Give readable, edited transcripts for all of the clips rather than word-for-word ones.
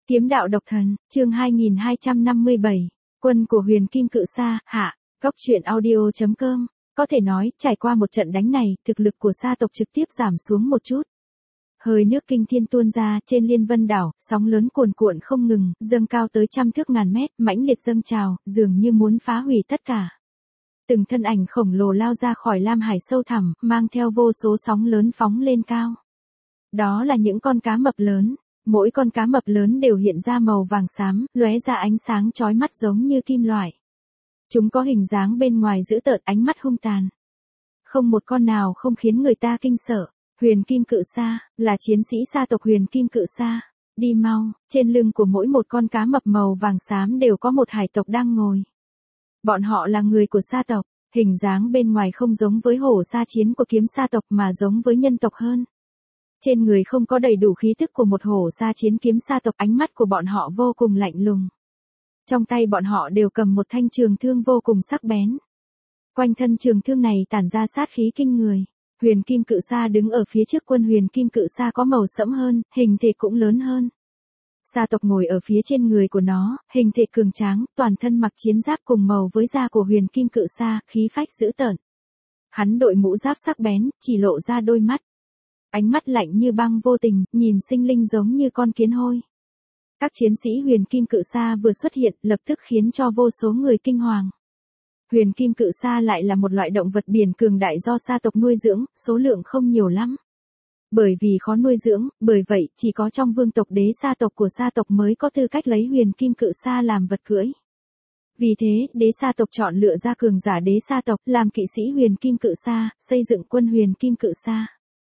Kiếm đạo độc thần, chương 2257, quân của Huyền Kim Cự Sa, hạ, Cốc truyện audio.com. Có thể nói, trải qua một trận đánh này, thực lực của sa tộc trực tiếp giảm xuống một chút. Hơi nước kinh thiên tuôn ra trên Liên Vân đảo, sóng lớn cuồn cuộn không ngừng, dâng cao tới trăm thước ngàn mét, mãnh liệt dâng trào, dường như muốn phá hủy tất cả. Từng thân ảnh khổng lồ lao ra khỏi lam hải sâu thẳm, mang theo vô số sóng lớn phóng lên cao. Đó là những con cá mập lớn. Mỗi con cá mập lớn đều hiện ra màu vàng xám, lóe ra ánh sáng chói mắt giống như kim loại. Chúng có hình dáng bên ngoài dữ tợn, ánh mắt hung tàn. Không một con nào không khiến người ta kinh sợ. Huyền Kim Cự Sa, là chiến sĩ sa tộc Huyền Kim Cự Sa. Đi mau, trên lưng của mỗi một con cá mập màu vàng xám đều có một hải tộc đang ngồi. Bọn họ là người của sa tộc, hình dáng bên ngoài không giống với hổ sa chiến của kiếm sa tộc mà giống với nhân tộc hơn. Trên người không có đầy đủ khí tức của một hổ sa chiến kiếm sa tộc, ánh mắt của bọn họ vô cùng lạnh lùng. Trong tay bọn họ đều cầm một thanh trường thương vô cùng sắc bén. Quanh thân trường thương này tản ra sát khí kinh người. Huyền Kim Cự Sa đứng ở phía trước quân Huyền Kim Cự Sa có màu sẫm hơn, hình thể cũng lớn hơn. Sa tộc ngồi ở phía trên người của nó, hình thể cường tráng, toàn thân mặc chiến giáp cùng màu với da của Huyền Kim Cự Sa, khí phách dữ tợn. Hắn đội mũ giáp sắc bén, chỉ lộ ra đôi mắt. Ánh mắt lạnh như băng vô tình, nhìn sinh linh giống như con kiến hôi. Các chiến sĩ Huyền Kim Cự Sa vừa xuất hiện, lập tức khiến cho vô số người kinh hoàng. Huyền Kim Cự Sa lại là một loại động vật biển cường đại do sa tộc nuôi dưỡng, số lượng không nhiều lắm. Bởi vì khó nuôi dưỡng, bởi vậy chỉ có trong vương tộc đế sa tộc của sa tộc mới có tư cách lấy Huyền Kim Cự Sa làm vật cưỡi. Vì thế, đế sa tộc chọn lựa ra cường giả đế sa tộc làm kỵ sĩ Huyền Kim Cự Sa, xây dựng quân Huyền Kim Cự Sa.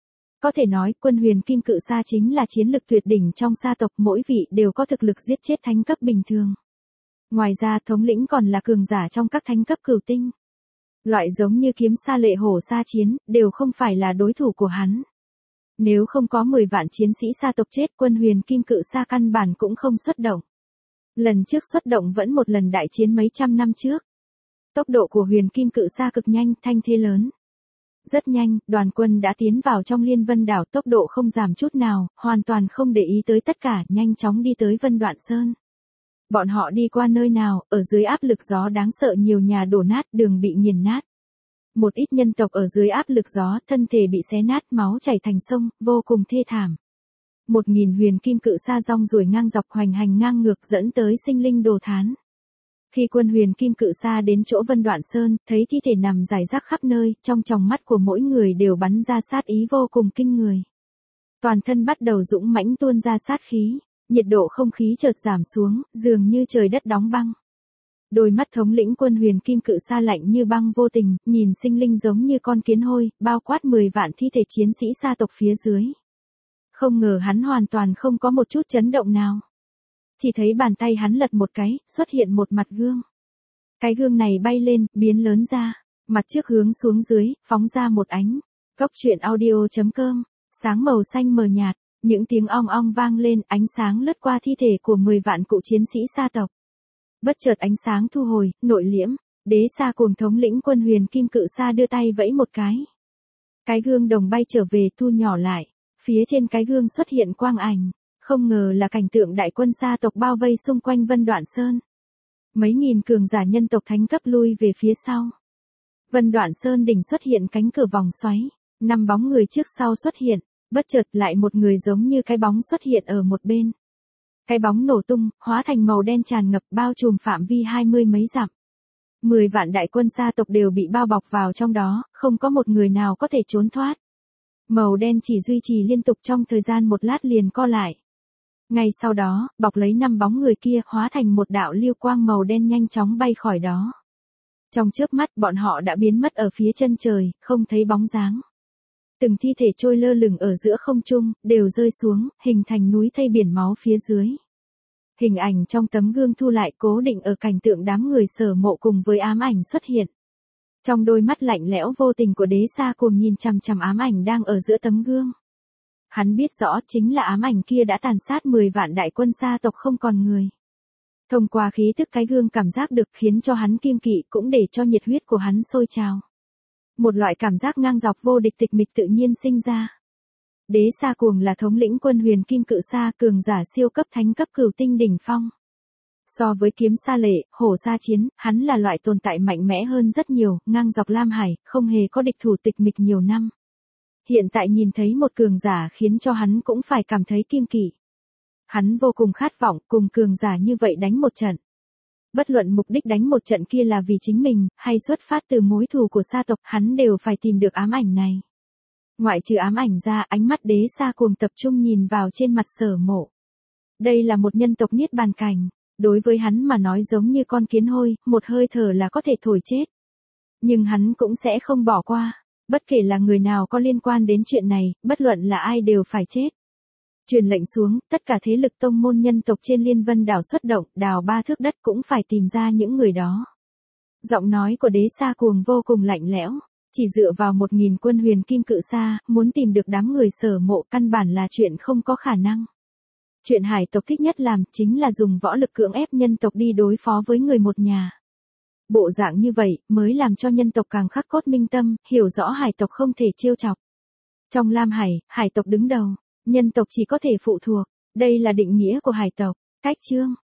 Có thể nói, quân Huyền Kim Cự Sa chính là chiến lực tuyệt đỉnh trong sa tộc, mỗi vị đều có thực lực giết chết thánh cấp bình thường. Ngoài ra, thống lĩnh còn là cường giả trong các thánh cấp cửu tinh. Loại giống như kiếm sa lệ hổ sa chiến, đều không phải là đối thủ của hắn. Nếu không có 10 vạn chiến sĩ sa tộc chết, quân Huyền Kim Cự Sa căn bản cũng không xuất động. Lần trước xuất động vẫn một lần đại chiến mấy trăm năm trước. Tốc độ của Huyền Kim Cự Sa cực nhanh, thanh thế lớn. Rất nhanh, đoàn quân đã tiến vào trong Liên Vân đảo, tốc độ không giảm chút nào, hoàn toàn không để ý tới tất cả, nhanh chóng đi tới Vân Đoạn Sơn. Bọn họ đi qua nơi nào, ở dưới áp lực gió đáng sợ, nhiều nhà đổ nát, đường bị nghiền nát. Một ít nhân tộc ở dưới áp lực gió, thân thể bị xé nát, máu chảy thành sông, vô cùng thê thảm. 1000 Huyền Kim Cự Sa rong ruổi ngang dọc, hoành hành ngang ngược, dẫn tới sinh linh đồ thán. Khi quân Huyền Kim Cự Sa đến chỗ Vân Đoạn Sơn, thấy thi thể nằm rải rác khắp nơi, trong tròng mắt của mỗi người đều bắn ra sát ý vô cùng kinh người. Toàn thân bắt đầu dũng mãnh tuôn ra sát khí, nhiệt độ không khí chợt giảm xuống, dường như trời đất đóng băng. Đôi mắt thống lĩnh quân Huyền Kim Cự Sa lạnh như băng vô tình, nhìn sinh linh giống như con kiến hôi, bao quát 10 vạn thi thể chiến sĩ sa tộc phía dưới. Không ngờ hắn hoàn toàn không có một chút chấn động nào. Chỉ thấy bàn tay hắn lật một cái, xuất hiện một mặt gương. Cái gương này bay lên, biến lớn ra, mặt trước hướng xuống dưới, phóng ra một ánh. Cốc truyện audio.com, sáng màu xanh mờ nhạt, những tiếng ong ong vang lên, ánh sáng lướt qua thi thể của 10 vạn cụ chiến sĩ sa tộc. Bất chợt ánh sáng thu hồi, nội liễm, đế sa cùng thống lĩnh quân Huyền Kim Cự Sa đưa tay vẫy một cái. Cái gương đồng bay trở về, thu nhỏ lại, phía trên cái gương xuất hiện quang ảnh. Không ngờ là cảnh tượng đại quân sa tộc bao vây xung quanh Vân Đoạn Sơn. Mấy nghìn cường giả nhân tộc thánh cấp lui về phía sau. Vân Đoạn Sơn đỉnh xuất hiện cánh cửa vòng xoáy, 5 bóng người trước sau xuất hiện, bất chợt lại một người giống như cái bóng xuất hiện ở một bên. Cái bóng nổ tung, hóa thành màu đen tràn ngập, bao trùm phạm vi 20 mấy dặm. 10 vạn đại quân sa tộc đều bị bao bọc vào trong đó, không có một người nào có thể trốn thoát. Màu đen chỉ duy trì liên tục trong thời gian một lát liền co lại. Ngay sau đó, bọc lấy 5 bóng người kia, hóa thành một đạo lưu quang màu đen nhanh chóng bay khỏi đó. Trong chớp mắt, bọn họ đã biến mất ở phía chân trời, không thấy bóng dáng. Từng thi thể trôi lơ lửng ở giữa không trung, đều rơi xuống, hình thành núi thây biển máu phía dưới. Hình ảnh trong tấm gương thu lại, cố định ở cảnh tượng đám người Sở Mộ cùng với ám ảnh xuất hiện. Trong đôi mắt lạnh lẽo vô tình của đế sa cùng nhìn chằm chằm ám ảnh đang ở giữa tấm gương. Hắn biết rõ chính là ám ảnh kia đã tàn sát 10 vạn đại quân sa tộc không còn người. Thông qua khí tức cái gương cảm giác được, khiến cho hắn kiêng kỵ, cũng để cho nhiệt huyết của hắn sôi trào. Một loại cảm giác ngang dọc vô địch tịch mịch tự nhiên sinh ra. Đế Sa Cuồng là thống lĩnh quân Huyền Kim Cự Sa, cường giả siêu cấp thánh cấp cửu tinh đỉnh phong. So với Kiếm Sa Lệ, Hổ Sa Chiến, hắn là loại tồn tại mạnh mẽ hơn rất nhiều, ngang dọc Lam Hải, không hề có địch thủ tịch mịch nhiều năm. Hiện tại nhìn thấy một cường giả khiến cho hắn cũng phải cảm thấy kiêng kỵ. Hắn vô cùng khát vọng cùng cường giả như vậy đánh một trận. Bất luận mục đích đánh một trận kia là vì chính mình, hay xuất phát từ mối thù của Sa tộc, hắn đều phải tìm được ám ảnh này. Ngoại trừ ám ảnh ra, ánh mắt Đế Sa Cuồng tập trung nhìn vào trên mặt Sở Mộ. Đây là một nhân tộc niết bàn cảnh, đối với hắn mà nói giống như con kiến hôi, một hơi thở là có thể thổi chết. Nhưng hắn cũng sẽ không bỏ qua, bất kể là người nào có liên quan đến chuyện này, bất luận là ai đều phải chết. Truyền lệnh xuống, tất cả thế lực tông môn nhân tộc trên Liên Vân đảo xuất động, đào 3 thước đất cũng phải tìm ra những người đó. Giọng nói của Đế Sa Cuồng vô cùng lạnh lẽo, chỉ dựa vào 1000 quân Huyền Kim Cự Sa, muốn tìm được đám người Sở Mộ căn bản là chuyện không có khả năng. Chuyện hải tộc thích nhất làm chính là dùng võ lực cưỡng ép nhân tộc đi đối phó với người một nhà. Bộ dạng như vậy mới làm cho nhân tộc càng khắc cốt minh tâm, hiểu rõ hải tộc không thể trêu chọc. Trong Lam Hải, hải tộc đứng đầu, nhân tộc chỉ có thể phụ thuộc, đây là định nghĩa của hải tộc. Cách chương